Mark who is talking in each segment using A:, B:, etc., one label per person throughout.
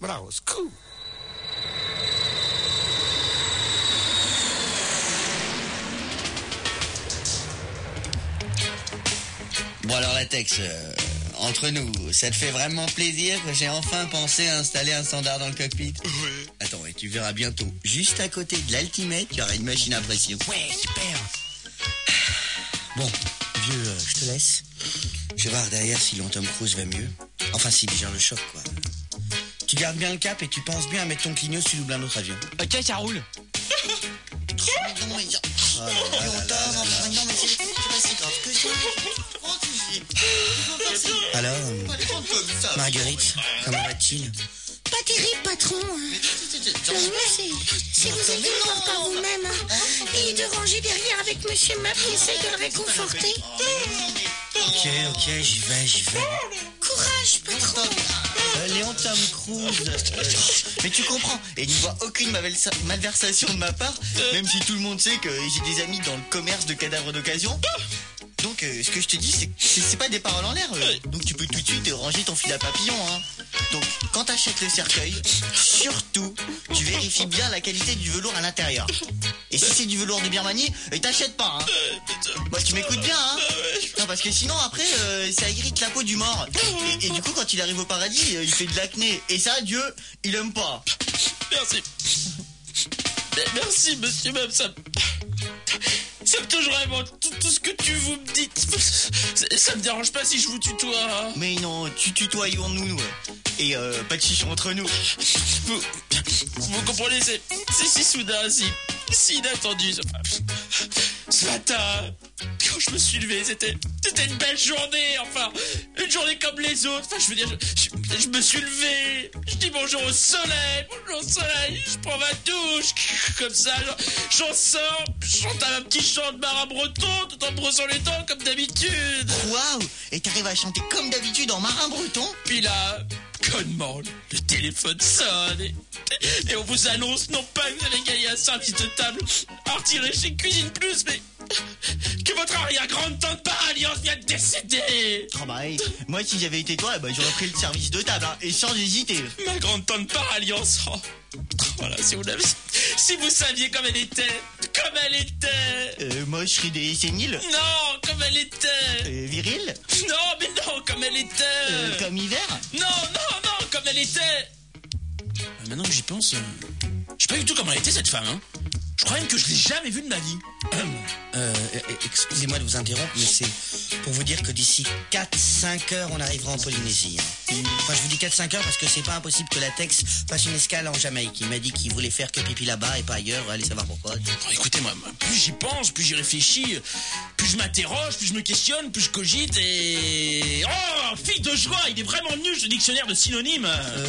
A: but I was cool.
B: Bon alors Latex, entre nous, ça te fait vraiment plaisir que j'ai enfin pensé à installer un standard dans le cockpit?
A: Ouais.
B: Attends, et tu verras bientôt, juste à côté de l'Ultimate, il y aura une machine à pression.
A: Ouais, super.
B: Bon, vieux, je te laisse. Je vais voir derrière si ton Tom Cruise va mieux. Enfin, s'il digère le choc, quoi. Tu gardes bien le cap et tu penses bien à mettre ton clignot si tu doubles un autre avion.
C: Ok, ça roule.
B: Alors, Marguerite, comment va-t-il?
D: Pas terrible, patron. Si vous êtes venu par vous-même, il est de ranger derrière avec Monsieur Muff qui essaye de le réconforter.
B: Ok, j'y vais.
D: Courage, patron.
B: Léon Tom Cruise. Mais tu comprends, et il n'y voit aucune malversation de ma part, même si tout le monde sait que j'ai des amis dans le commerce de cadavres d'occasion. Donc, ce que je te dis, c'est pas des paroles en l'air. Donc, tu peux tout de suite ranger ton fil à papillon, hein. Donc, quand t'achètes le cercueil, surtout, tu vérifies bien la qualité du velours à l'intérieur. Et si c'est du velours de Birmanie, t'achètes pas, hein. Bah, tu m'écoutes bien, hein. Non, parce que sinon, après, ça irrite la peau du mort. Et du coup, quand il arrive au paradis, il fait de l'acné. Et ça, Dieu, il aime pas.
C: Merci. Merci, monsieur Mab, ça me touche vraiment tout ce que vous me dites. Ça me dérange pas si je vous tutoie. Hein.
B: Mais non, tu tutoyons-nous. Et pas de chichon entre nous.
C: Vous comprenez, c'est si soudain, si inattendu. Ce matin, quand je me suis levé, c'était une belle journée, enfin, une journée comme les autres. Enfin, je veux dire, je me suis levé, je dis bonjour au soleil, je prends ma douche, comme ça, j'en sors, je chante un petit chant de marin breton, tout en me brossant les dents comme d'habitude.
B: Waouh! Et t'arrives à chanter comme d'habitude en marin breton?
C: Puis là, connement, le téléphone sonne et on vous annonce non pas que vous avez gagné un service de table à retirer chez Cuisine Plus, mais que votre arrière-grande-tante par alliance vient de décéder.
B: Oh bah, hey, moi si j'avais été toi, j'aurais pris le service de table, hein, et sans hésiter.
C: Ma grande-tante par alliance, voilà, si vous saviez comme elle était.
B: Moche, ridée et sénile?
C: Non, comme elle était.
B: Viril?
C: Non, mais non, comme elle était.
B: Comme hiver?
C: Non, comme elle était. Maintenant que j'y pense, je sais pas du tout comment elle était cette femme, hein. Je crois même que je l'ai jamais vue de ma vie.
B: Excusez-moi de vous interrompre, mais c'est pour vous dire que d'ici 4-5 heures, on arrivera en Polynésie. Enfin, je vous dis 4-5 heures parce que c'est pas impossible que Latex fasse une escale en Jamaïque. Il m'a dit qu'il voulait faire que pipi là-bas et pas ailleurs. Allez savoir pourquoi.
C: Oh, écoutez, moi, plus j'y pense, plus j'y réfléchis, plus je m'interroge, plus je me questionne, plus je cogite et... Oh, fille de joie, il est vraiment nul ce dictionnaire de synonymes.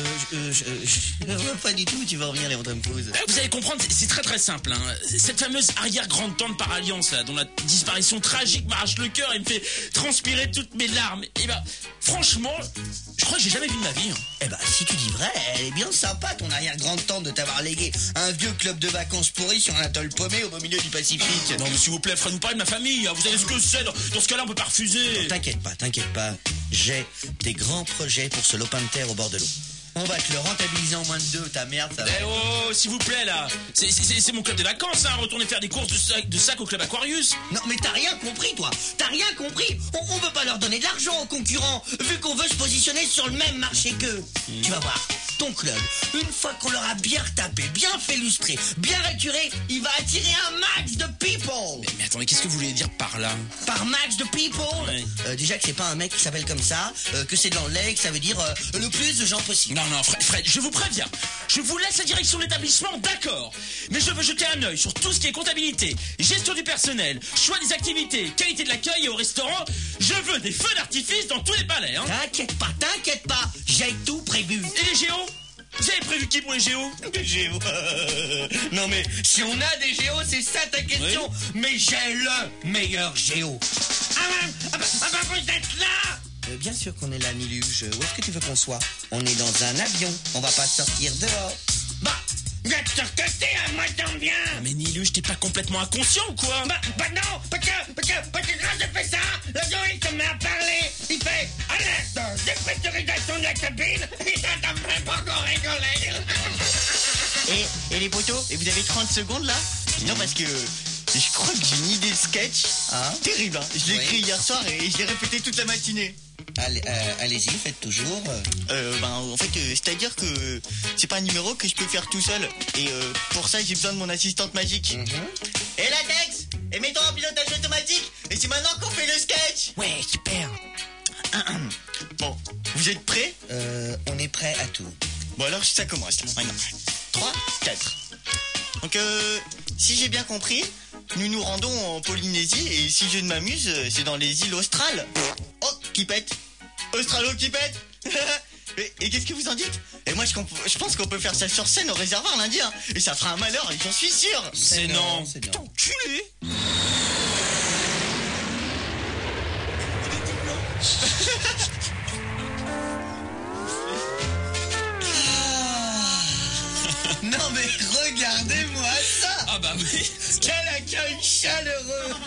B: Pas du tout, tu vas revenir les Tom Cruise.
C: Vous allez comprendre, c'est très très simple, hein. Cette fameuse arrière-grande-tante par alliance, là, dont la disparition tragique m'arrache le cœur et me fait transpirer toutes mes larmes. Et franchement, je crois que j'ai jamais vu de ma vie. Hein.
B: Si tu dis vrai, elle est bien sympa, ton arrière-grande-tante, de t'avoir légué un vieux club de vacances pourri sur un atoll paumé au beau milieu du Pacifique.
C: Non, mais s'il vous plaît, frère, nous parlez de ma famille. Hein. Vous savez ce que c'est. Dans ce cas-là, on peut pas refuser.
B: Non, t'inquiète pas. J'ai des grands projets pour ce lopin de terre au bord de l'eau. On va te le rentabiliser en moins de 2, ta merde, ça va.
C: S'il vous plaît, là. C'est mon club des vacances, hein. Retournez faire des courses de sac au club Aquarius.
B: Non, mais t'as rien compris, toi. T'as rien compris. On veut pas leur donner de l'argent aux concurrents, vu qu'on veut se positionner sur le même marché qu'eux. Tu vas voir, ton club, une fois qu'on leur a bien retapé, bien fait lustrer, bien récuré, il va attirer un max de people.
C: Mais attendez, qu'est-ce que vous voulez dire par là?
B: Par max de people? Ouais. Déjà que c'est pas un mec qui s'appelle comme ça, que c'est dans l'aigle, ça veut dire le plus de gens possible.
C: Non, Fred, je vous préviens. Je vous laisse la direction de l'établissement, d'accord. Mais je veux jeter un œil sur tout ce qui est comptabilité, gestion du personnel, choix des activités, qualité de l'accueil et au restaurant. Je veux des feux d'artifice dans tous les palais, hein.
B: T'inquiète pas. J'ai tout prévu.
C: Et les géos? Vous avez prévu qui pour les géos?
B: Des géos? Non mais, si on a des géos, c'est ça ta question. Oui. Mais j'ai le meilleur géo. Vous êtes là? Bien sûr qu'on est là, Niluge. Où est-ce que tu veux qu'on soit? On est dans un avion. On va pas sortir dehors. Vous êtes sûr que c'est moi j'aime bien.
C: Mais Niluge, t'es pas complètement inconscient ou quoi?
B: Non, parce que quand je fais ça, l'avion il se met à parler. Il fait alerte, dépressurisation de la cabine. Et ça fait
A: même pas encore rigolé.
B: Et les poteaux, et vous avez 30 secondes là? Non, parce que je crois que j'ai une idée de sketch. Terrible, hein. Je l'ai écrit hier soir et je l'ai répété toute la matinée.
A: Allez-y, faites toujours.
B: En fait, c'est-à-dire que c'est pas un numéro que je peux faire tout seul. Et pour ça, j'ai besoin de mon assistante magique. Et Latex, et mettons en pilotage automatique. Et c'est maintenant qu'on fait le sketch.
A: Ouais, super.
B: Bon, vous êtes prêts?
A: On est prêt à tout.
B: Bon alors ça commence. Maintenant, 3, 4. Donc si j'ai bien compris, nous nous rendons en Polynésie et si je ne m'amuse, c'est dans les îles australes. Oh, qui pète. Australo qui pète. Et qu'est-ce que vous en dites? Et moi je pense qu'on peut faire ça sur scène au réservoir lundi, hein. Et ça fera un malheur, et j'en suis sûr.
C: C'est non.
B: Putain, enculé.
A: Non mais regardez-moi ça.
C: Ah bah oui.
A: Quel accueil chaleureux.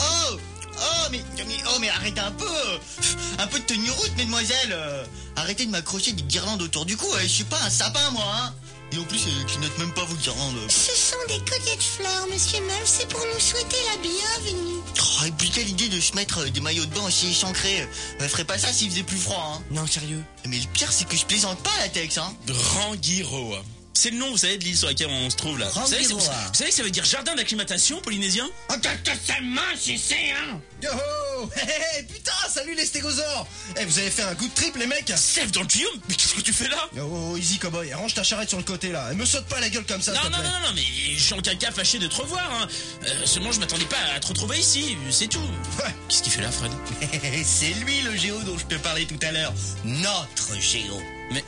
B: Mais arrêtez un peu de tenue route, mesdemoiselles. Arrêtez de m'accrocher des guirlandes autour du cou. Je suis pas un sapin, moi, hein. Et en plus, qui notent même pas vos guirlandes.
D: Ce sont des colliers de fleurs, monsieur Meuf, c'est pour nous souhaiter la bienvenue.
B: Oh, et puis quelle idée de se mettre des maillots de bain aussi échancrés. Elle ferait pas ça s'il faisait plus froid, hein.
A: Non, sérieux.
B: Mais le pire, c'est que je plaisante pas, Latex, hein.
C: Rangiroa. C'est le nom, vous savez, de l'île sur laquelle on se trouve là. Vous savez que ça veut dire jardin d'acclimatation polynésien?
A: Oh, que c'est mince ici, hein.
E: Yo ho, hey, putain, salut les stégosaures. Vous avez fait un coup de trip, les mecs?
C: Sève dans le tuyau? Mais qu'est-ce que tu fais là?
E: Yo, easy cowboy, range ta charrette sur le côté là. Me saute pas la gueule comme ça, s'il te plaît.
C: Non, mais je suis en caca fâché de te revoir, hein. Seulement, je m'attendais pas à te retrouver ici, c'est tout.
E: Ouais.
C: Qu'est-ce qu'il fait là, Fred?
A: C'est lui le géo dont je te parlais tout à l'heure. Notre géo.
C: Mais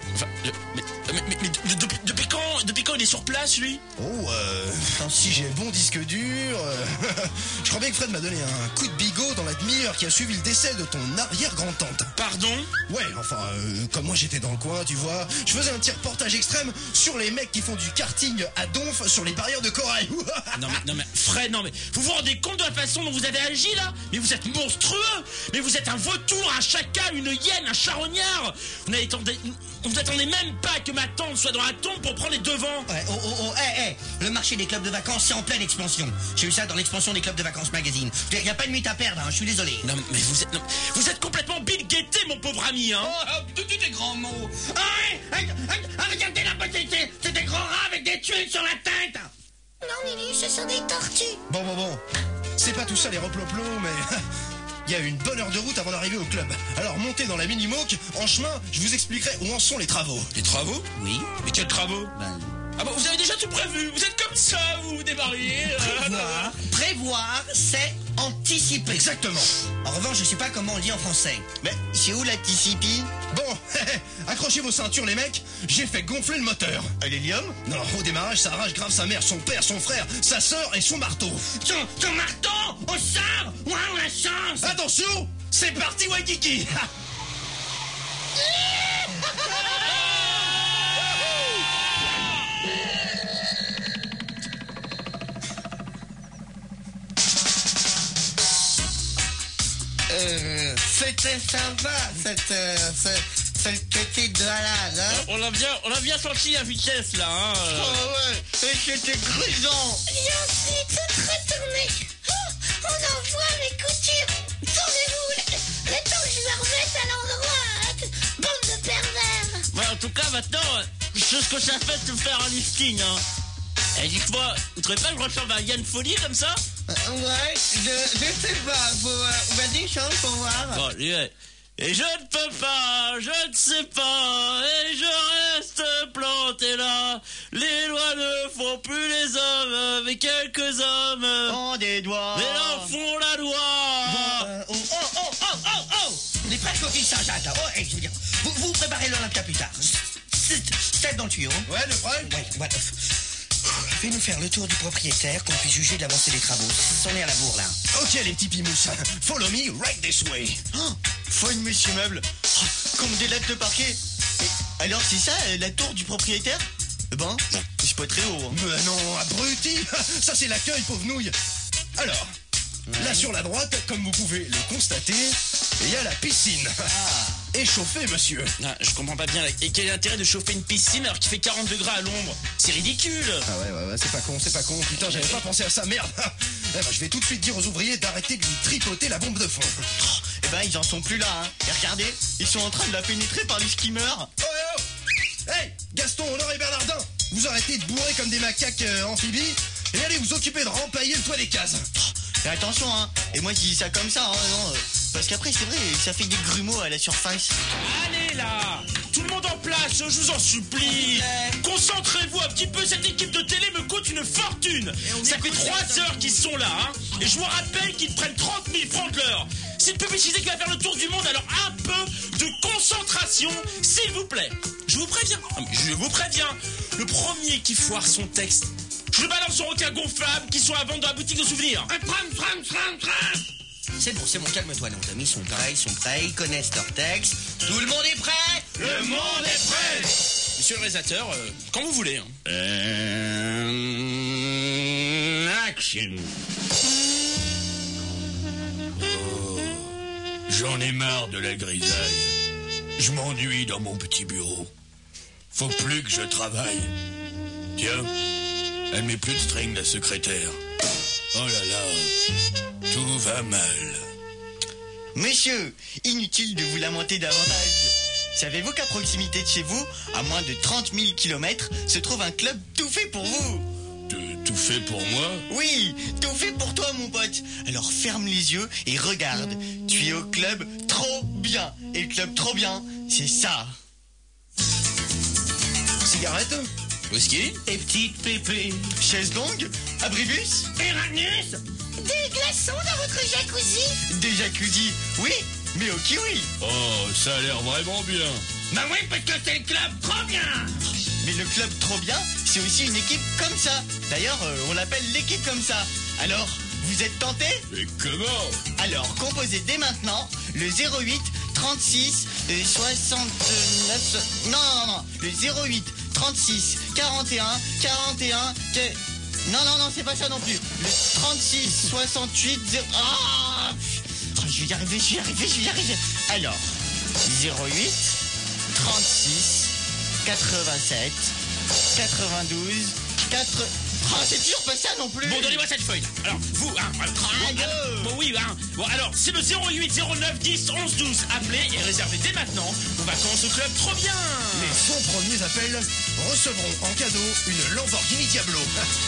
C: depuis quand il est sur place, lui?
E: Si j'ai bon disque dur... je crois bien que Fred m'a donné un coup de bigot dans la demi-heure qui a suivi le décès de ton arrière-grand-tante.
C: Pardon?
E: Ouais, comme moi j'étais dans le coin, tu vois, je faisais un petit reportage extrême sur les mecs qui font du karting à donf sur les barrières de corail.
C: Non mais Fred, vous vous rendez compte de la façon dont vous avez agi là? Mais vous êtes monstrueux! Mais vous êtes un vautour, un chacal, une hyène, un charognard! Vous n'attendez même pas que ma tante soit dans la tombe pour prendre les devants.
A: Ouais, le marché des clubs de vacances, c'est en pleine expansion. J'ai eu ça dans l'expansion des clubs de vacances magazine. Il n'y a pas de minute à perdre, hein, je suis désolé.
C: Non, mais vous êtes complètement Bill Gates, mon pauvre ami, hein.
A: Tous tes grands mots. Regardez la petite, c'est des grands rats avec des tuiles sur la tête.
D: Non, Lulu, ce sont des tortues.
E: Bon. C'est pas tout ça les replots, mais... Il y a une bonne heure de route avant d'arriver au club. Alors montez dans la mini-moque, en chemin, je vous expliquerai où en sont les travaux.
C: Les travaux?
A: Oui.
C: Mais quels travaux? Ah bon, vous avez déjà tout prévu, vous êtes comme ça, vous démarriez.
A: Prévoir, c'est anticiper.
E: Exactement.
A: En revanche, je sais pas comment on dit en français.
B: Mais c'est où la Ticipi?
E: Bon, accrochez vos ceintures les mecs, j'ai fait gonfler le moteur.
B: À l'hélium?
E: Non, au démarrage, ça arrache grave sa mère, son père, son frère, sa sœur et son marteau.
A: Ton marteau, au sort. Waouh, la chance.
E: Attention, c'est parti Waikiki.
A: C'était sympa, cette petite balade, hein.
C: On a bien senti la vitesse là, hein.
B: Oh ouais, et c'était grisant.
D: Et ensuite, retournez. On envoie mes coutures. Tournez-vous. Le temps que je me remette à l'endroit. Bande de pervers.
C: Ouais, en tout cas, maintenant, je sais ce que ça fait de faire un lifting, hein. Et dites-moi, vous trouvez pas que je ressemble à Yann Folie comme ça?
A: Ouais, je sais pas, vas-y, chante pour voir.
C: Bon, et je ne peux pas, je ne sais pas, et je reste planté là. Les lois ne font plus les hommes, mais quelques hommes
B: Oh, des doigts.
C: mais en font la loi.
A: Les frères Coquille Saint-Jacques, là. Je veux dire, vous préparez l'Olympia plus tard. Tête dans le tuyau.
E: Ouais, le problème.
A: Ouais. Fais-nous faire le tour du propriétaire, qu'on puisse juger de l'avancée des travaux. On est à la bourre, là.
E: Ok, les petits pimous, follow me right this way.
B: Folle, monsieur meuble. Comme des lettres de parquet. Et alors, c'est ça, la tour du propriétaire? Ben, c'est pas très haut, hein.
E: Mais non, abruti. Ça, c'est l'accueil, pauvre nouille. Alors, là sur la droite, comme vous pouvez le constater, il y a la piscine. échauffer, monsieur.
C: Ah, je comprends pas bien. Là. Et quel est l'intérêt de chauffer une piscine alors qu'il fait 40 degrés à l'ombre? C'est ridicule.
E: Ah ouais, c'est pas con. Putain, j'avais pas pensé à ça, merde. Eh ben, je vais tout de suite dire aux ouvriers d'arrêter de lui tripoter la bombe de fond.
B: Eh ben, ils en sont plus là, hein. Et regardez, ils sont en train de la pénétrer par les skimmers.
E: Oh. Hey, Gaston, Honoré et Bernardin, vous arrêtez de bourrer comme des macaques amphibies et allez vous occuper de rempailler le toit des cases.
B: Mais attention, hein. Et moi, je dis ça comme ça, hein, non. Parce qu'après, c'est vrai, ça fait des grumeaux à la surface.
C: Allez là, tout le monde en place, je vous en supplie. Concentrez-vous un petit peu, cette équipe de télé me coûte une fortune. Ça fait 3 heures qu'ils sont là, hein. Et je vous rappelle qu'ils prennent 30 000 francs de l'heure. C'est une publicité qui va faire le tour du monde, alors un peu de concentration, s'il vous plaît. Je vous préviens, le premier qui foire son texte, je le balance en requin gonflable qui soit à vendre dans la boutique de souvenirs.
A: C'est bon, calme-toi, nos amis sont prêts, ils connaissent leur texte. Tout le monde est prêt?
C: Le monde est prêt. Monsieur le réalisateur, quand vous voulez. Hein.
F: Action. Oh, j'en ai marre de la grisaille. Je m'ennuie dans mon petit bureau. Faut plus que je travaille. Tiens, elle met plus de string, la secrétaire. Oh là là, tout va mal.
B: Monsieur, inutile de vous lamenter davantage. Savez-vous qu'à proximité de chez vous, à moins de 30 000 km, se trouve un club tout fait pour vous?
F: Tout fait pour moi?
B: Oui, tout fait pour toi, mon pote. Alors ferme les yeux et regarde. Tu es au club trop bien. Et le club trop bien, c'est ça.
E: Cigarette?
C: Whisky?
A: Et petite pépé.
B: Chaise longue? Abribus?
A: Uranus?
D: Des glaçons dans votre jacuzzi?
B: Des jacuzzi? Oui, mais au kiwi.
F: Oh, ça a l'air vraiment bien.
A: Bah oui, parce que c'est le club trop bien.
B: Mais le club trop bien, c'est aussi une équipe comme ça. D'ailleurs, on l'appelle l'équipe comme ça. Alors, vous êtes tentés?
F: Mais comment?
B: Alors, composez dès maintenant le 08 36 69... Non, le 08 36 41 41... Non, c'est pas ça non plus. Le 36 68... Ah, je vais y arriver. Alors, 08 36 87 92 4... Oh, c'est toujours pas ça non plus.
C: Bon, donnez-moi cette feuille. Alors, vous, Bon, alors, c'est le 08 09 10 11 12. Appelez et réservez dès maintenant vos vacances au club trop bien.
E: Les 100 premiers appels recevront en cadeau une Lamborghini Diablo.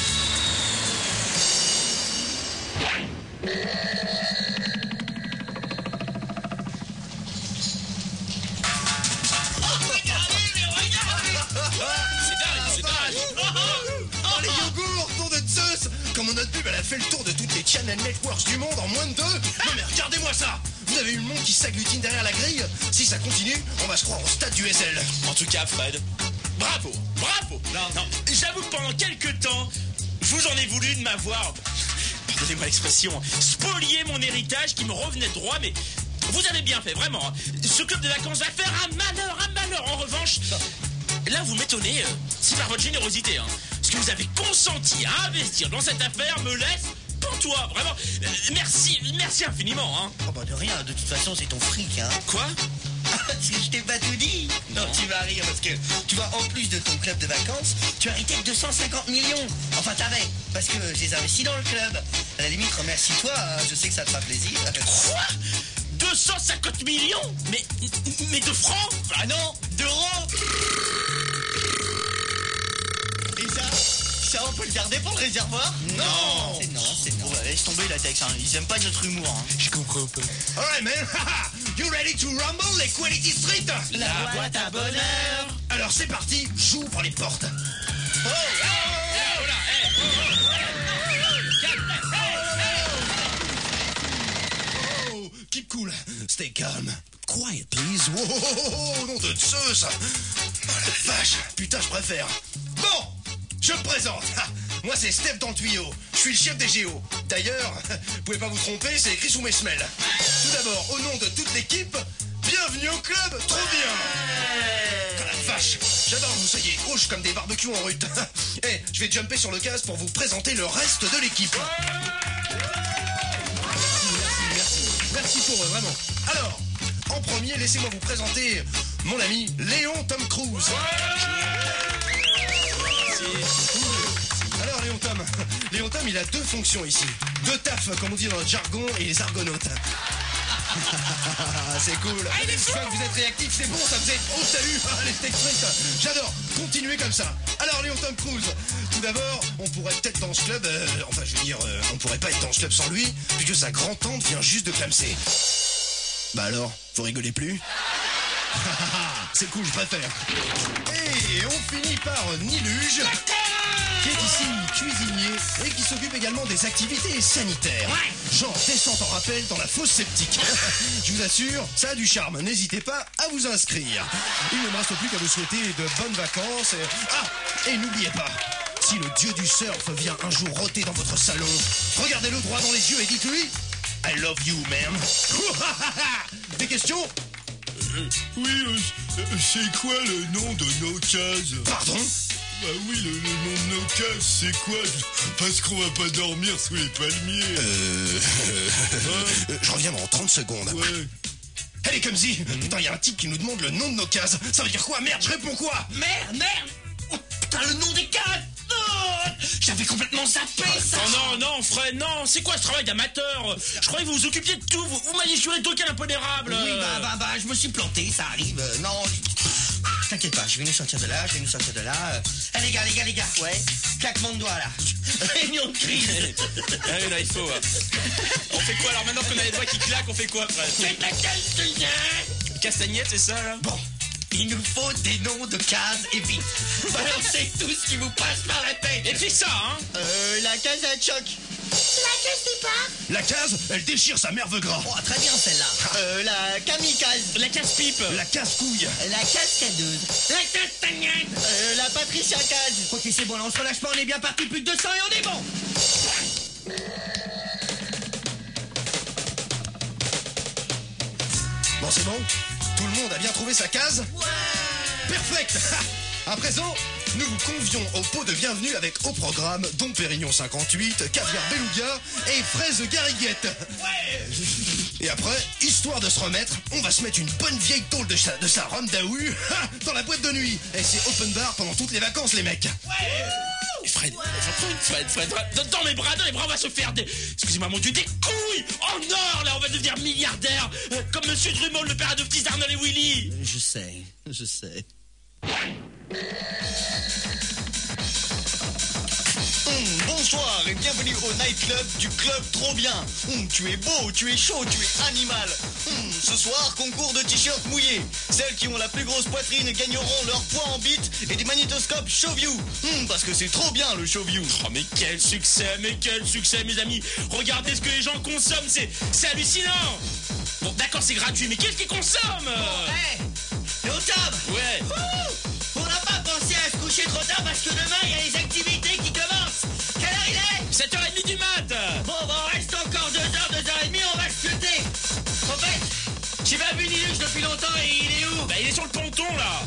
C: C'est dingue.
E: Oh, les yogourts, nom de Zeus! Comme notre pub, elle a fait le tour de toutes les channel networks du monde en moins de 2. Non mais regardez-moi ça! Vous avez eu le monde qui s'agglutine derrière la grille? Si ça continue, on va se croire au stade du SL.
C: En tout cas, Fred, bravo. Non, j'avoue que pendant quelques temps, je vous en ai voulu de m'avoir, pardonnez-moi l'expression, spolié mon héritage qui me revenait droit, mais vous avez bien fait, vraiment. Ce club de vacances va faire un malheur. En revanche, là vous m'étonnez, c'est par votre générosité, hein. Ce que vous avez consenti à investir dans cette affaire me laisse pantois, vraiment. Merci infiniment, hein.
A: Oh bah de rien, de toute façon c'est ton fric, hein.
C: Quoi?
A: Parce que je t'ai pas tout dit. Non, tu vas rire parce que tu vois, en plus de ton club de vacances, tu as hérité de 250 millions. Enfin, t'avais, parce que je les investis dans le club. À la limite, remercie-toi, hein, je sais que ça te fera plaisir.
C: Quoi? 250 millions? Mais de francs?
B: Ah non, d'euros. Et ça on peut le garder pour le réservoir?
A: Non.
B: Bon, bah, laisse tomber la texte, hein. Ils aiment pas notre humour, hein.
C: Je comprends pas.
E: Alright man, you ready to rumble les Quality Street?
C: La boîte à bonheur.
E: Alors c'est parti, j'ouvre les portes. Oh, keep cool, stay calm. Quiet please. Oh, nom de Zeus. Oh la vache, putain je préfère. Bon, je me présente. Moi c'est Steph dans le tuyau. Je suis le chef des géos. D'ailleurs, vous pouvez pas vous tromper, c'est écrit sous mes semelles. Tout d'abord, au nom de toute l'équipe, bienvenue au club, trop bien. Oh la vache, j'adore que vous soyez rouges comme des barbecues en rut. Eh, je vais jumper sur le gaz pour vous présenter le reste de l'équipe. Merci pour eux, vraiment. Alors, en premier, laissez-moi vous présenter mon ami Léon Tom Cruise. Alors Léon Tom, il a 2 fonctions ici. 2 tafs, comme on dit dans le jargon, et les argonautes. C'est cool. Je vois que vous êtes réactifs, c'est bon, ça faisait oh salut, les steak frites. J'adore, continuez comme ça. Alors Léon Tom Cruise, tout d'abord, on pourrait peut-être dans ce club, on pourrait pas être dans ce club sans lui, puisque sa grand-tante vient juste de clamser. Bah alors, vous rigolez plus? C'est cool, je préfère. Et on finit par Niluge, qui est ici cuisinier et qui s'occupe également des activités sanitaires. Genre descente en rappel dans la fosse septique. Je vous assure, ça a du charme. N'hésitez pas à vous inscrire. Il ne me reste plus qu'à vous souhaiter de bonnes vacances. Et n'oubliez pas, si le dieu du surf vient un jour rôter dans votre salon, regardez-le droit dans les yeux et dites-lui I love you, man. Des questions?
F: Oui, c'est quoi le nom de nos cases?
E: Pardon?
F: Bah oui, le nom de nos cases, c'est quoi? Parce qu'on va pas dormir sous les palmiers.
E: Je reviens dans 30 secondes.
F: Ouais.
E: Allez, Kumzi, putain, y a un type qui nous demande le nom de nos cases. Ça veut dire quoi? Merde, je réponds quoi?
A: Merde. Oh, putain, le nom des cases. Oh, j'avais complètement zappé ça.
C: Non, Fred, non, c'est quoi ce travail d'amateur? Je croyais que vous vous occupiez de tout, vous m'aviez juré d'aucun impondérable.
A: Oui, bah, je me suis planté, ça arrive. Non, t'inquiète pas, je vais nous sortir de là. Allez, les gars, ouais, claquement de doigts, là. Réunion de crise.
C: Ah oui, là, il faut. On fait quoi alors, maintenant qu'on a les doigts qui claquent, on fait quoi, Fred?
A: C'est la castagnette.
C: Castagnette, c'est ça, là?
A: Bon, il nous faut des noms de cases et vite. Balancez tout ce qui vous passe par la tête.
C: Et puis ça, hein?
B: La case à choc.
D: La caisse départ.
E: La case, elle déchire sa merve gras.
A: Oh, très bien celle-là.
B: La kamikaze.
C: La casse-pipe.
E: La casse-couille.
B: La cascadeuse.
A: La castagnette.
B: La Patricia Case.
A: Ok, c'est bon, là, on se relâche pas, on est bien parti, plus de 200 et on est bon.
E: Bon, c'est bon? Tout le monde a bien trouvé sa case? Ouais. Perfect. À présent, nous vous convions au pot de bienvenue avec au programme Dom Pérignon 58, caviar beluga et fraises gariguettes.
A: Ouais.
E: Et après, histoire de se remettre, on va se mettre une bonne vieille tôle de sa rhum daou dans la boîte de nuit. Et c'est open bar pendant toutes les vacances, les mecs.
C: Fred, dans mes bras, on va se faire des... Excusez-moi, mon Dieu, des couilles en or, là, on va devenir milliardaire, comme Monsieur Drummond, le père adoptif d'Arnold et Willy.
B: Je sais. Bonsoir et bienvenue au nightclub du club Trop Bien. Tu es beau, tu es chaud, tu es animal. Ce soir, concours de t-shirts mouillés. Celles qui ont la plus grosse poitrine gagneront leur poids en bite et des magnétoscopes Showview. Parce que c'est trop bien le Showview.
C: Oh mais quel succès, mes amis. Regardez ce que les gens consomment, c'est hallucinant. Bon, d'accord, c'est gratuit, mais qu'est-ce qu'ils consomment?
A: Et au Tom.
C: Ouais.
A: On n'a pas pensé à se coucher trop tard parce que demain, il y a les activités qui commencent. Quelle heure il est?
C: 7h30 du mat.
A: Bon, on reste encore 2 heures, 2h30, on va se cuter. En fait, j'ai pas vu Niluge depuis longtemps et il est où?
C: Bah, il est sur le ponton, là.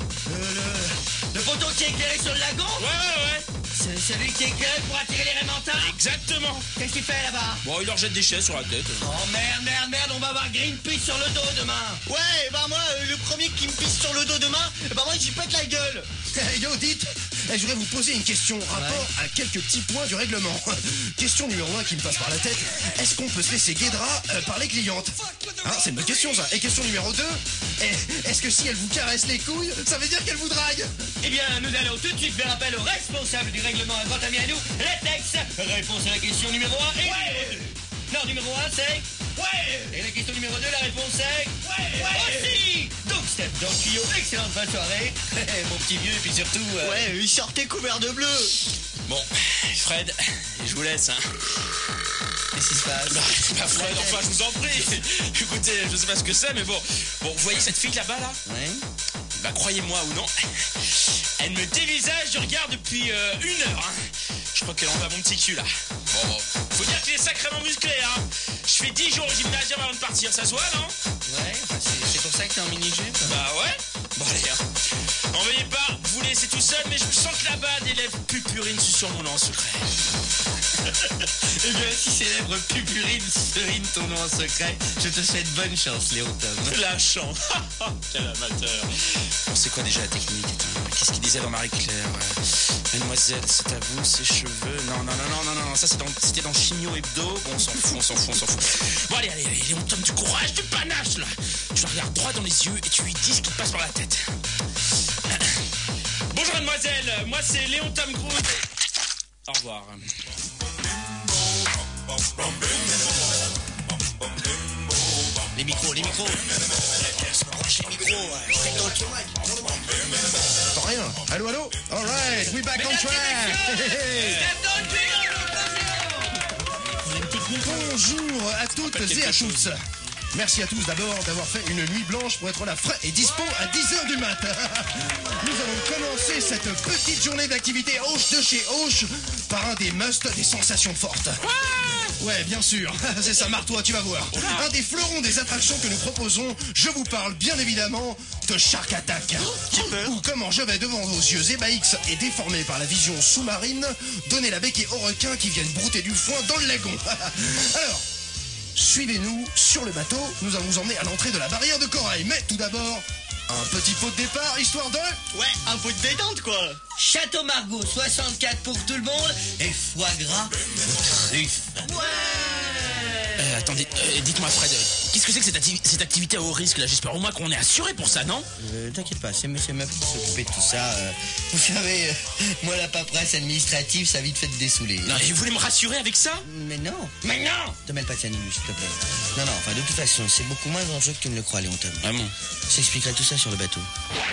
A: Le ponton qui est éclairé sur le lagon?
C: Ouais.
A: C'est celui qui est éclairé pour attirer les rémentins?
C: Exactement.
A: Qu'est-ce qu'il fait là-bas?
C: Bon, il leur jette des chaises sur la tête.
A: Oh merde, on va avoir Greenpeace sur le dos demain.
B: Ouais, bah moi, le premier qui me pisse sur le dos demain, bah moi j'y pète la gueule.
E: Yo, dites, je voudrais vous poser une question rapport à quelques petits points du règlement. Question numéro 1 qui me passe par la tête. Est-ce qu'on peut se laisser guédra par les clientes? C'est une bonne question ça. Et question numéro 2. Est-ce que si elle vous caresse les couilles, ça veut dire qu'elle vous drague?
A: Eh bien, nous allons tout de suite faire appel au responsable du règlement à votre ami à nous, Latex. Réponse à la question numéro 1 et... Non, numéro 1 c'est... Ouais. Et la question numéro 2, la réponse est... Ouais. Aussi. Donc, step dans le tuyau, excellente fin de soirée. Mon petit vieux, et puis surtout...
B: Ouais, sortez couvert de bleu.
C: Bon, Fred, je vous laisse, hein.
A: Qu'est-ce qui se passe?
C: Bah, Fred, enfin, je vous en prie. Écoutez, je sais pas ce que c'est, mais bon, vous voyez cette fille là-bas, là?
A: Ouais.
C: Bah, croyez-moi ou non, elle me dévisage du regard depuis 1 heure, hein. Je crois qu'elle envoie mon petit cul, là. Bon, faut dire qu'il est sacrément musclé, hein. Je fais 10 jours au gymnasium avant de partir, ça se voit, non?
A: Ouais, c'est pour ça que t'es en mini-jupe.
C: Bah ouais. Bon, allez, hein. N'en veuillez pas, vous les laisser tout seul, mais je sens que là-bas, des lèvres purpurines sur mon nom en secret.
B: Eh bien, si célèbre pupurine serine ton nom en secret, je te souhaite bonne chance, Léon Tom.
C: La chance. Quel amateur. Bon, c'est quoi déjà la technique? Qu'est-ce qu'il disait dans Marie-Claire? Mademoiselle, c'est à vous, ses cheveux. Non, ça c'était dans Chignot Hebdo. Bon, on s'en fout. Bon, allez, Léon Tom, du courage, du panache, là. Tu la regardes droit dans les yeux et tu lui dis ce qui te passe par la tête. Bonjour, mademoiselle, moi c'est Léon Tom Cruise. Au revoir.
B: Les micros. Branche les micros.
E: Attends, rien. Allô. Alright, we back on track. Bonjour à toutes et à tous. Merci à tous d'abord d'avoir fait une nuit blanche pour être là frais et dispo à 10h du matin. Nous allons commencer cette petite journée d'activité Auch de chez Auch par un des musts des sensations fortes. Ouais, bien sûr, c'est ça, marre-toi, tu vas voir. Un des fleurons des attractions que nous proposons, je vous parle bien évidemment de Shark Attack. Ou comment je vais devant vos yeux ébahis et déformés par la vision sous-marine, donner la béquille aux requins qui viennent brouter du foin dans le lagon. Alors, suivez-nous sur le bateau, nous allons vous emmener à l'entrée de la barrière de corail. Mais tout d'abord, un petit pot de départ, histoire de...
B: Ouais, un peu de détente, quoi. Château Margaux, 64 pour tout le monde, et foie gras de truffe.
C: Attendez, dites-moi Fred, qu'est-ce que c'est que cette activité à haut risque là? J'espère au moins qu'on est assuré pour ça, non?
B: T'inquiète pas, c'est monsieur Meuf qui s'occupait de tout ça. Vous savez, moi la paperasse administrative, ça a vite fait de dessouler.
C: Non, et vous voulez me rassurer avec ça?
B: Mais non. Te mêle pas de ça, Ninu, s'il te plaît. Non, enfin, de toute façon, c'est beaucoup moins dangereux que tu ne le crois, Léon Tom.
C: Ah bon?
B: Je t'expliquerai tout ça sur le bateau.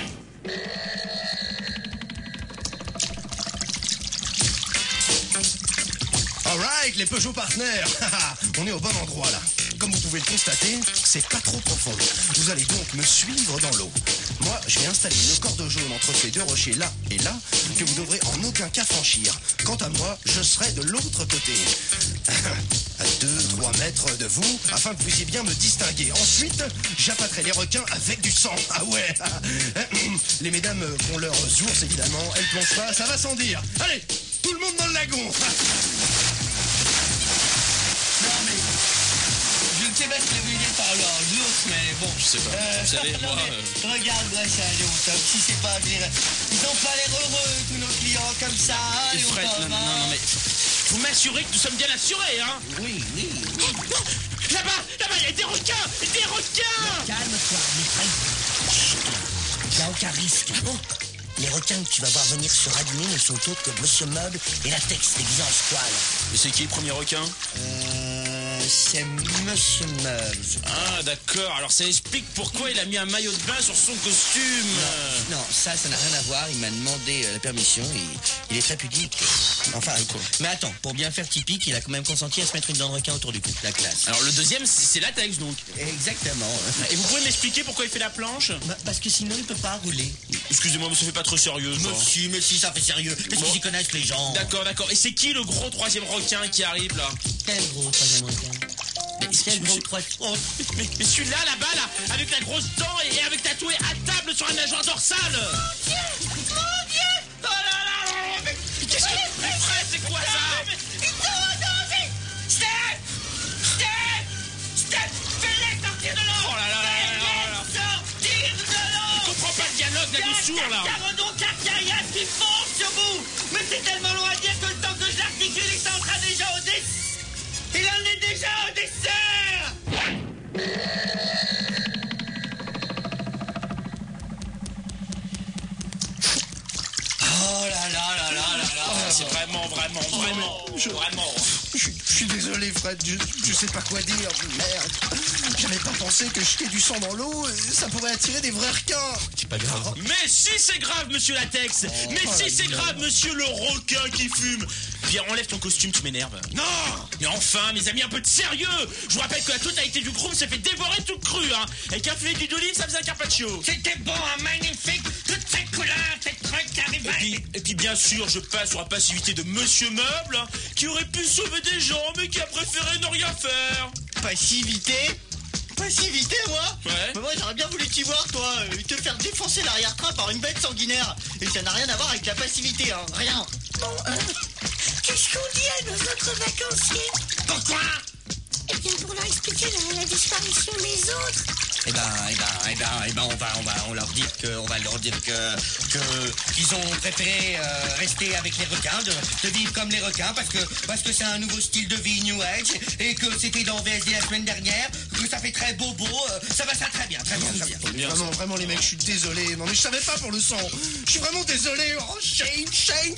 E: Alright, les Peugeot partenaires. On est au bon endroit là. Comme vous pouvez le constater, c'est pas trop profond. Vous allez donc me suivre dans l'eau. Moi, je vais installer une corde jaune entre ces deux rochers là et là, que vous devrez en aucun cas franchir. Quant à moi, je serai de l'autre côté. À 2-3 mètres de vous, afin que vous puissiez bien me distinguer. Ensuite, j'appâterai les requins avec du sang. Ah ouais. Les mesdames qui ont leurs ours, évidemment, elles plongent pas, ça va sans dire. Allez, tout le monde dans le lagon.
B: Je ne sais pas ce que vous voulez dire par là, l'ours, mais bon.
C: Je sais pas, vous savez,
B: non,
C: moi...
B: Regarde-moi ça, Léon Tom, si c'est pas... Ils ont pas l'air heureux, tous nos clients, comme ça, hein, Léon
C: Fred,
B: Tom,
C: non, mais... Vous m'assurez que nous sommes bien assurés, hein?
B: Oui.
C: Là-bas, il y a des requins! Des requins!
A: Calme-toi, Fred. Il n'y a aucun risque. Ah bon? Les requins que tu vas voir venir se rallumer ne sont autres que Monsieur Meuble et la Tex déguisée en squale.
C: Mais c'est qui le premier requin?
B: C'est Monsieur Meuble.
C: Ah, d'accord. Alors ça explique pourquoi il a mis un maillot de bain sur son costume.
B: Non, ça n'a rien à voir. Il m'a demandé la permission et il est très pudique. Enfin, mais attends, pour bien faire typique, il a quand même consenti à se mettre une dent de requin autour du cou. La classe.
C: Alors le deuxième, c'est Latex, donc.
B: Exactement.
C: Et vous pouvez m'expliquer pourquoi il fait la planche?
B: Parce que sinon, il peut pas rouler.
C: Excusez-moi, mais ça fait pas trop sérieux, ça.
B: Mais si, ça fait sérieux. Qu'est-ce qu'ils y connaissent, les gens?
C: D'accord. Et c'est qui le gros troisième requin qui arrive, là?
B: Quel gros troisième requin? Quel gros troisième...
C: Mais celui-là, là-bas, là, avec la grosse dent et avec tatoué à table sur un nageoire dorsale.
D: Mon Dieu!
C: Oh là là! Mais qu'est-ce que... Mais Fred, c'est quoi ça?
D: Ils sont en danger! Steph! Fais-les sortir de l'eau!
C: Oh là là!
D: Sortir de l'eau!
C: Je comprends pas le dialogue là-dessous, là!
D: Carodon, Carcarias qui fonce sur vous! Mais c'est tellement loin à dire que le temps que je l'articule, il s'entraîne déjà au dessert! Il en est déjà au dessert!
B: Oh là là.
C: C'est vraiment.
E: Je suis désolé, Fred, je sais pas quoi dire. Merde. J'avais pas pensé que jeter du sang dans l'eau, ça pourrait attirer des vrais requins.
C: C'est pas grave. Mais si c'est grave, monsieur Latex! C'est grave, monsieur le requin qui fume! Pierre, enlève ton costume, tu m'énerves. Non! Mais enfin, mes amis, un peu de sérieux! Je vous rappelle que la totalité du groupe s'est fait dévorer toute crue, hein! Avec un filet d'huile d'olive, ça faisait un carpaccio!
D: C'était bon, hein, magnifique! Toutes ces couleurs, ces trucs qui arrivent.
C: Et puis bien sûr, je passe sur la passivité de Monsieur Meuble, hein, qui aurait pu sauver des gens, mais qui a préféré ne rien faire.
B: Passivité? Passivité, moi?
C: Ouais.
B: Mais moi, j'aurais bien voulu t'y voir, toi. Te faire défoncer l'arrière-train par une bête sanguinaire. Et ça n'a rien à voir avec la passivité, hein. Rien.
D: Bon, qu'est-ce qu'on dit à nos autres vacanciers?
A: Pourquoi?
D: Eh bien, pour leur expliquer la disparition des autres.
A: Eh ben, on va leur dire qu'ils ont préféré rester avec les requins, de vivre comme les requins, parce que c'est un nouveau style de vie New Age, et que c'était dans VSD la semaine dernière, que ça fait très bobo, ça va ça très bien, très bien, très bien.
E: Vraiment, les mecs, je suis désolé. Non, mais je savais pas pour le son. Je suis vraiment désolé. Oh, shame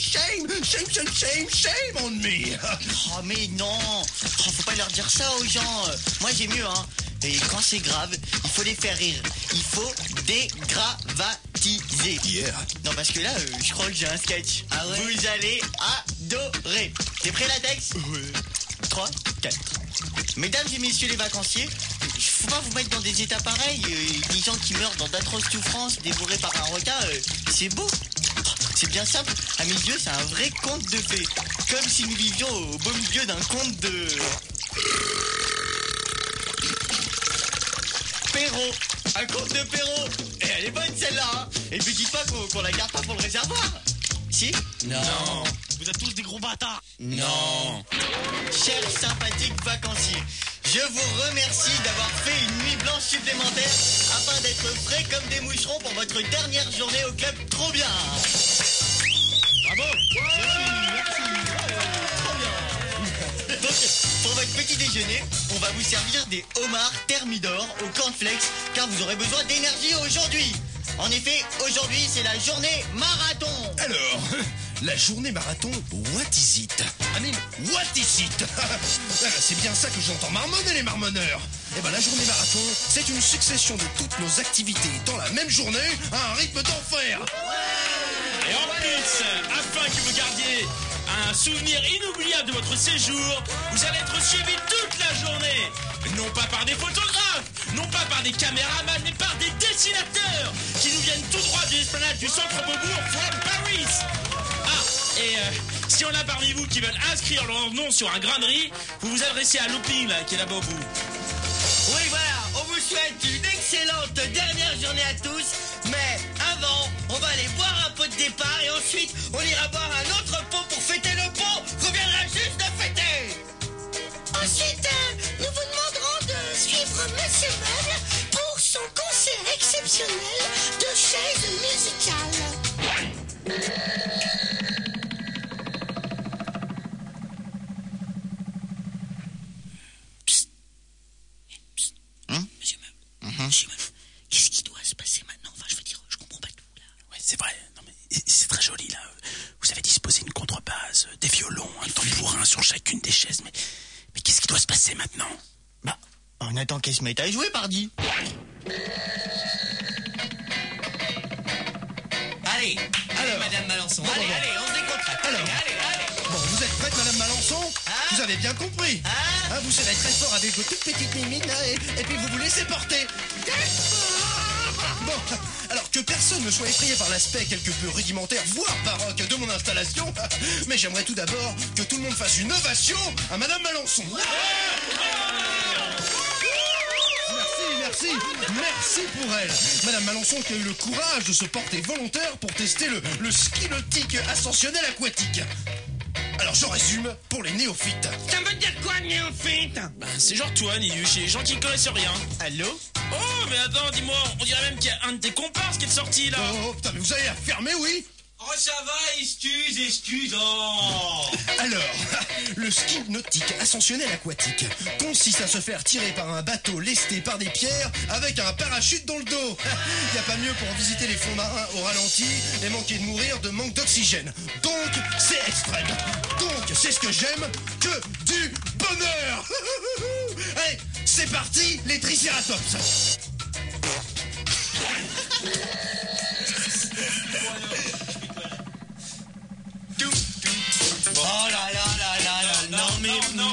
E: on me.
B: Oh, mais non. Oh, faut pas leur dire ça aux gens. Moi, j'ai mieux, hein. Et quand c'est grave, il faut les faire rire. Il faut dégravatiser.
E: Yeah.
B: Non, parce que là, je crois que j'ai un sketch.
A: Ah ouais?
B: Vous allez adorer. T'es prêt, latex?
E: Ouais.
B: 3, 4. Mesdames et messieurs les vacanciers, faut pas vous mettre dans des états pareils. Des gens qui meurent dans d'atroces souffrances, dévorés par un requin, c'est beau. C'est bien simple. À mes yeux, c'est un vrai conte de fées. Comme si nous vivions au beau milieu d'un conte de... Perrault. Un conte de Perrault. Et elle est bonne celle-là, hein. Et puis dites pas qu'on la garde pas pour le réservoir. Si?
A: Non.
G: Vous êtes tous des gros bâtards.
A: Non.
B: Chers sympathiques vacanciers, je vous remercie d'avoir fait une nuit blanche supplémentaire afin d'être frais comme des moucherons pour votre dernière journée au club. Trop bien.
G: Bravo.
B: Merci. Trop bien. Donc, pour votre petit déjeuner, on va vous servir des homards thermidor au cornflakes car vous aurez besoin d'énergie aujourd'hui. En effet, aujourd'hui, c'est la journée marathon.
E: Alors, la journée marathon, what is it? I mean, what is it? C'est bien ça que j'entends marmonner, les marmonneurs. Eh ben, la journée marathon, c'est une succession de toutes nos activités dans la même journée à un rythme d'enfer.
C: Et en plus, afin que vous gardiez un souvenir inoubliable de votre séjour, vous allez être suivis toute la journée. Non pas par des photographes, non pas par des caméramans, mais par des dessinateurs qui nous viennent tout droit de l'esplanade du centre Beaubourg, from Paris. Ah, et si on a parmi vous qui veulent inscrire leur nom sur un grain de riz, vous vous adressez à Looping, là, qui est là-bas au bout.
A: Oui, voilà, on vous souhaite une excellente dernière journée à tous. Mais avant, on va aller boire un pot de départ et ensuite, on ira boire un autre pot pour fêter le pot qu'on viendra juste de fêter.
D: Ensuite, nous vous demanderons de suivre Monsieur Meuble pour son concert exceptionnel de chaises musicales.
G: Monsieur Meuble. Monsieur Meuble. Qu'est-ce qui doit se passer maintenant? Enfin, je veux dire, je comprends pas tout, là.
F: Ouais, c'est vrai. Non, mais c'est très joli, là. Vous avez disposé une contrebasse, des violons, un tambourin sur chacune des chaises, mais qu'est-ce qui doit se passer maintenant?
B: Bah, on attend qu'elle se mette à jouer, pardi.
A: Allez,
E: Alors,
A: Madame Malençon,
E: bon,
A: allez,
E: bon.
A: allez, on se décontracte.
E: Alors.
A: Allez.
E: Bon, vous êtes prête, Madame Malençon? Vous avez bien compris. Vous savez très fort avec vos toutes petites mimines, là, et puis vous vous laissez porter. Bon, alors que personne ne soit effrayé par l'aspect quelque peu rudimentaire, voire baroque de mon installation, mais j'aimerais tout d'abord que tout le monde fasse une ovation à Madame Malençon. Merci pour elle. Madame Malençon qui a eu le courage de se porter volontaire pour tester le ski nautique ascensionnel aquatique. Alors je résume pour les néophytes.
A: Ça veut dire quoi, néophyte?
C: Ben, c'est genre toi, Niluche, et les gens qui connaissent rien.
B: Allô?
C: Oh, mais attends, dis-moi, on dirait même qu'il y a un de tes comparses qui est sorti, là.
E: Oh putain, mais vous allez la fermer, oui?
G: Oh, ça va, excuse, oh.
E: Alors, le ski nautique ascensionnel aquatique consiste à se faire tirer par un bateau lesté par des pierres avec un parachute dans le dos. Y a pas mieux pour visiter les fonds marins au ralenti et manquer de mourir de manque d'oxygène. Donc, c'est extrême. Donc, c'est ce que j'aime, que du bonheur. Allez, c'est parti, les tricératops.
A: Oh là là là là là, non mais...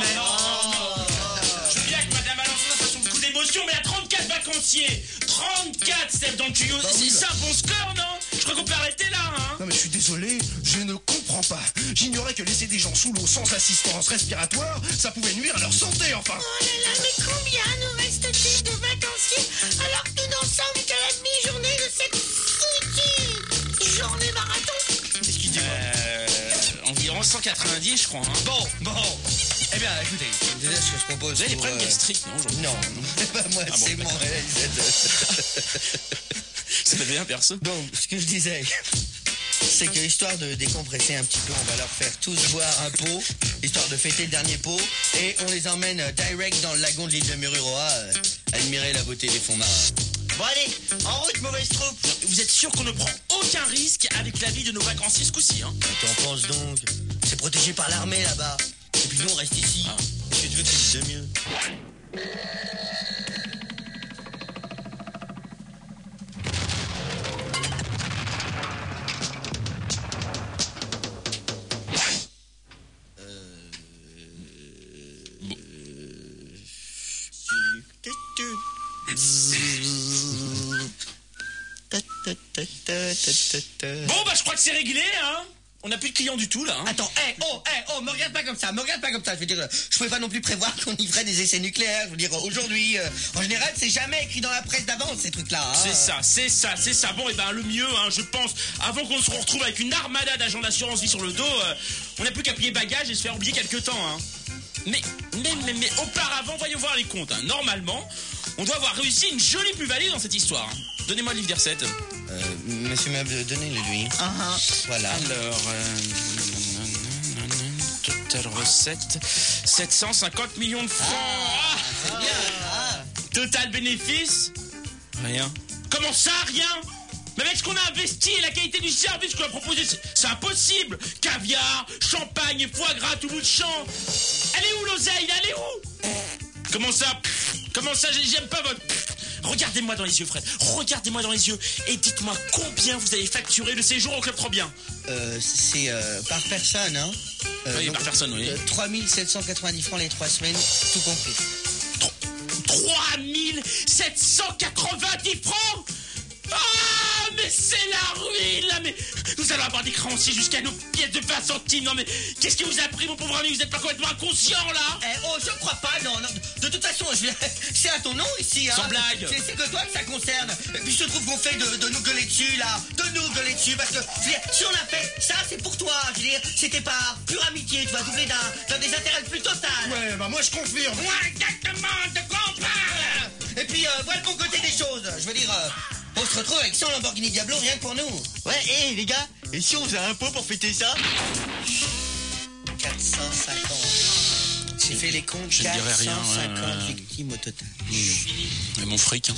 C: Je veux bien que Madame Malençon fasse son coup d'émotion, mais il y a 34 vacanciers. 34, Steph, dans le tuyau. C'est un bon score, non? Je crois qu'on peut arrêter là, hein.
E: Non mais je suis désolé, je ne comprends pas. J'ignorais que laisser des gens sous l'eau sans assistance respiratoire, ça pouvait nuire à leur santé, enfin.
D: Oh là là, mais combien nous reste-t-il de vacances? vacanciers alors que nous n'en sommes qu'à la mi-journée de cette foutue journée marathon.
C: Environ 190, je crois. Hein.
B: Bon. Eh bien, écoutez, déjà ce que je propose.
C: Vous avez des problèmes gastriques, non, aujourd'hui?
B: Non, pas moi, c'est mon réalisateur.
C: Ça fait bien, perso.
B: Donc, ce que je disais, c'est que histoire de décompresser un petit peu, on va leur faire tous boire un pot, histoire de fêter le dernier pot, et on les emmène direct dans le lagon de l'île de Mururoa, admirer la beauté des fonds marins. Bon allez, en route, mauvaise troupe.
C: Vous êtes sûr qu'on ne prend aucun risque avec la vie de nos vacanciers ce coup-ci, hein?
B: T'en penses donc? C'est protégé par l'armée là-bas. Et puis nous, on reste ici. Qu'est-ce que tu veux que je dise de mieux?
C: Bon, bah, je crois que c'est réglé, hein? On n'a plus de clients du tout, là. Hein.
B: Attends, me regarde pas comme ça, Je veux dire, je pouvais pas non plus prévoir qu'on y ferait des essais nucléaires. Je veux dire, aujourd'hui, en général, c'est jamais écrit dans la presse d'avance, ces trucs-là. Hein.
C: C'est ça. Bon, et ben, le mieux, hein, je pense, avant qu'on se retrouve avec une armada d'agents d'assurance vie sur le dos, on n'a plus qu'à plier bagages et se faire oublier quelques temps, hein. Mais auparavant, voyons voir les comptes. Hein. Normalement, on doit avoir réussi une jolie plus-value dans cette histoire. Donnez-moi le livre des recettes.
B: Monsieur m'a donné le lui. Voilà.
C: Alors, total recette, 750 millions de francs.
B: C'est bien.
C: Total bénéfice, rien. Comment ça, rien? Mais avec ce qu'on a investi et la qualité du service qu'on a proposé, c'est impossible. Caviar, champagne, foie gras, tout bout de champ. Elle est où l'oseille? Elle est où? Comment ça, j'aime pas votre... Regardez-moi dans les yeux, Fred. Regardez-moi dans les yeux et dites-moi combien vous avez facturé le séjour au Club Trop Bien.
B: C'est par personne, hein.
C: Oui,
B: donc,
C: par personne, oui.
B: 3790 francs les 3 semaines, tout compris.
C: 3790 francs? Ah, mais c'est la ruine, là, mais nous allons avoir des créanciers jusqu'à nos pièces de 20 centimes. Non, mais qu'est-ce qui vous a pris, mon pauvre ami? Vous êtes pas complètement inconscient, là?
B: Je crois pas, non. De toute façon, c'est à ton nom ici, hein.
C: Sans blague.
B: C'est que toi que ça concerne. Et puis, je trouve qu'on fait de nous gueuler dessus, là. De nous gueuler dessus, parce que, je veux dire, si on a fait ça, c'est pour toi. Je veux dire, c'était par pure amitié, tu vas doubler d'un désintérêt le plus total.
E: Ouais, bah moi je confirme.
B: Ouais, exactement, de quoi on parle. Et puis, voilà le bon côté des choses. Je veux dire... on se retrouve avec 100 Lamborghini Diablo rien que pour nous. Ouais, les gars, et si on faisait un pot pour fêter ça? 450. J'ai fait les comptes,
C: je
B: 450 victimes au total.
C: Mais mon fric, hein.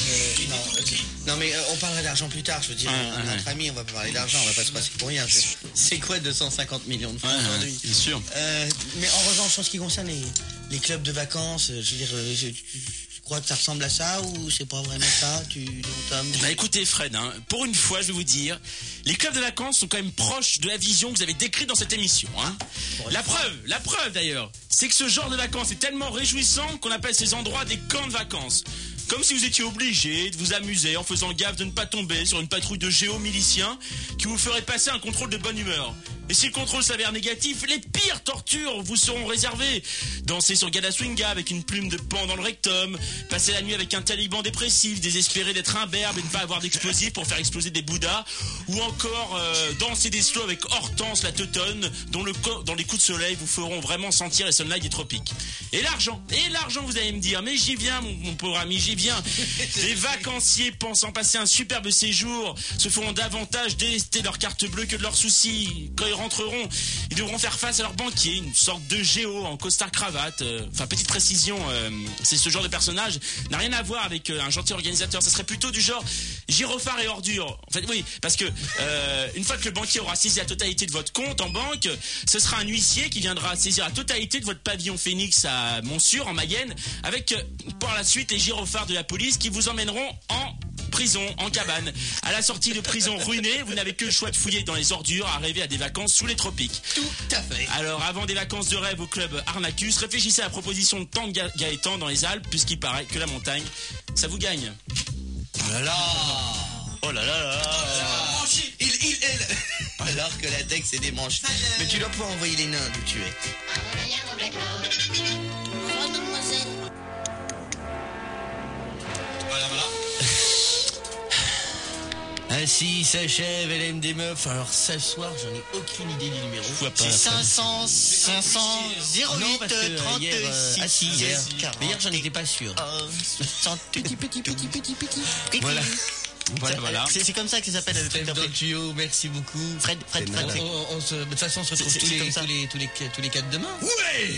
B: Non, mais on parlera d'argent plus tard, je veux dire. Notre ami, on va pas parler d'argent, on va pas se passer pour rien. C'est quoi 250 millions de francs aujourd'hui?
C: Bien sûr.
B: Mais en revanche, en ce qui concerne les clubs de vacances, je veux dire, tu crois que ça ressemble à ça ou c'est pas vraiment ça, Tom?
C: Bah écoutez Fred, hein, pour une fois je vais vous dire, les clubs de vacances sont quand même proches de la vision que vous avez décrite dans cette émission. Hein. La preuve d'ailleurs, c'est que ce genre de vacances est tellement réjouissant qu'on appelle ces endroits des camps de vacances. Comme si vous étiez obligé de vous amuser en faisant gaffe de ne pas tomber sur une patrouille de géomiliciens qui vous ferait passer un contrôle de bonne humeur. Et si le contrôle s'avère négatif, les pires tortures vous seront réservées. Danser sur Gadaswinga avec une plume de pan dans le rectum, passer la nuit avec un taliban dépressif, désespéré d'être imberbe et ne pas avoir d'explosifs pour faire exploser des bouddhas, ou encore danser des slows avec Hortense la teutonne, dont les coups de soleil vous feront vraiment sentir les sunlight des tropiques. Et l'argent, vous allez me dire, mais j'y viens mon pauvre ami, j'y viens. Les vacanciers pensant passer un superbe séjour se feront davantage délester leur carte bleue que de leurs soucis. Quand ils rentreront, ils devront faire face à leur banquier, une sorte de géo en costard cravate. Enfin, petite précision, c'est ce genre de personnage n'a rien à voir avec un gentil organisateur. Ça serait plutôt du genre gyrophare et ordure. En fait, oui, parce que une fois que le banquier aura saisi la totalité de votre compte en banque, ce sera un huissier qui viendra saisir la totalité de votre pavillon Phoenix à Montsûrs en Mayenne, avec par la suite les gyrophares de la police qui vous emmèneront en prison, en cabane. À la sortie de prison ruinée, vous n'avez que le choix de fouiller dans les ordures à rêver à des vacances sous les tropiques.
B: Tout à fait.
C: Alors, avant des vacances de rêve au club Arnacus, réfléchissez à la proposition de Tante Gaëtan dans les Alpes, puisqu'il paraît que la montagne, ça vous gagne.
B: Oh là là. Oh là là là. Il. Alors que la Dex est des manches. Mais tu dois pouvoir envoyer les nains d'où tu es.
D: Oh, mademoiselle.
H: Ainsi s'achève LM des meufs. Alors ce soir, j'en ai aucune idée du numéro.
B: C'est 500, 08,
H: Non, parce que
B: 36,
H: hier,
B: 40.
H: mais hier, j'en étais pas sûr.
B: 60, petit.
H: Voilà.
B: C'est comme ça que ça s'appelle le truc
H: Steph dans le tuyau, merci beaucoup.
B: Fred.
H: De toute façon, on se retrouve
B: C'est comme ça.
H: tous les 4 demain.
E: Ouais.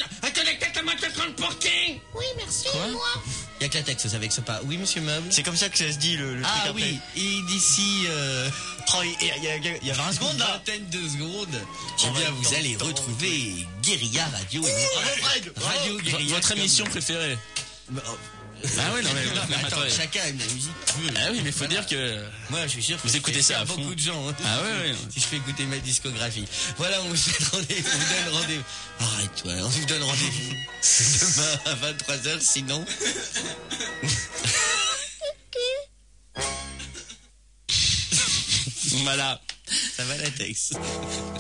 D: Oui, merci,
H: Quoi
D: moi.
H: Il y a que la texte, ça vexe pas. Oui, monsieur Meuble.
B: C'est comme ça que ça se dit le truc
H: Ah
B: après.
H: oui, et d'ici
B: Oh, il y a 20 secondes
H: une
B: là.
H: vingtaine de secondes,
B: Oh,
H: eh bien,
B: bah,
H: vous allez
B: attends,
H: retrouver Guérilla Radio.
B: Fred.
H: Radio Guérilla.
C: Votre émission préférée? Ah ouais, non mais,
H: Non, mais attends,
C: attendez.
H: chacun aime la musique.
C: Ah oui, mais faut dire que...
H: Moi, je suis sûr que
C: Vous écoutez ça à fond.
H: beaucoup de gens. Hein.
C: Ah ouais.
H: Si je fais écouter ma discographie. Voilà, on vous donne rendez-vous. Arrête-toi, on vous donne rendez-vous demain à 23h, sinon.
C: Voilà.
H: Ça va la texte.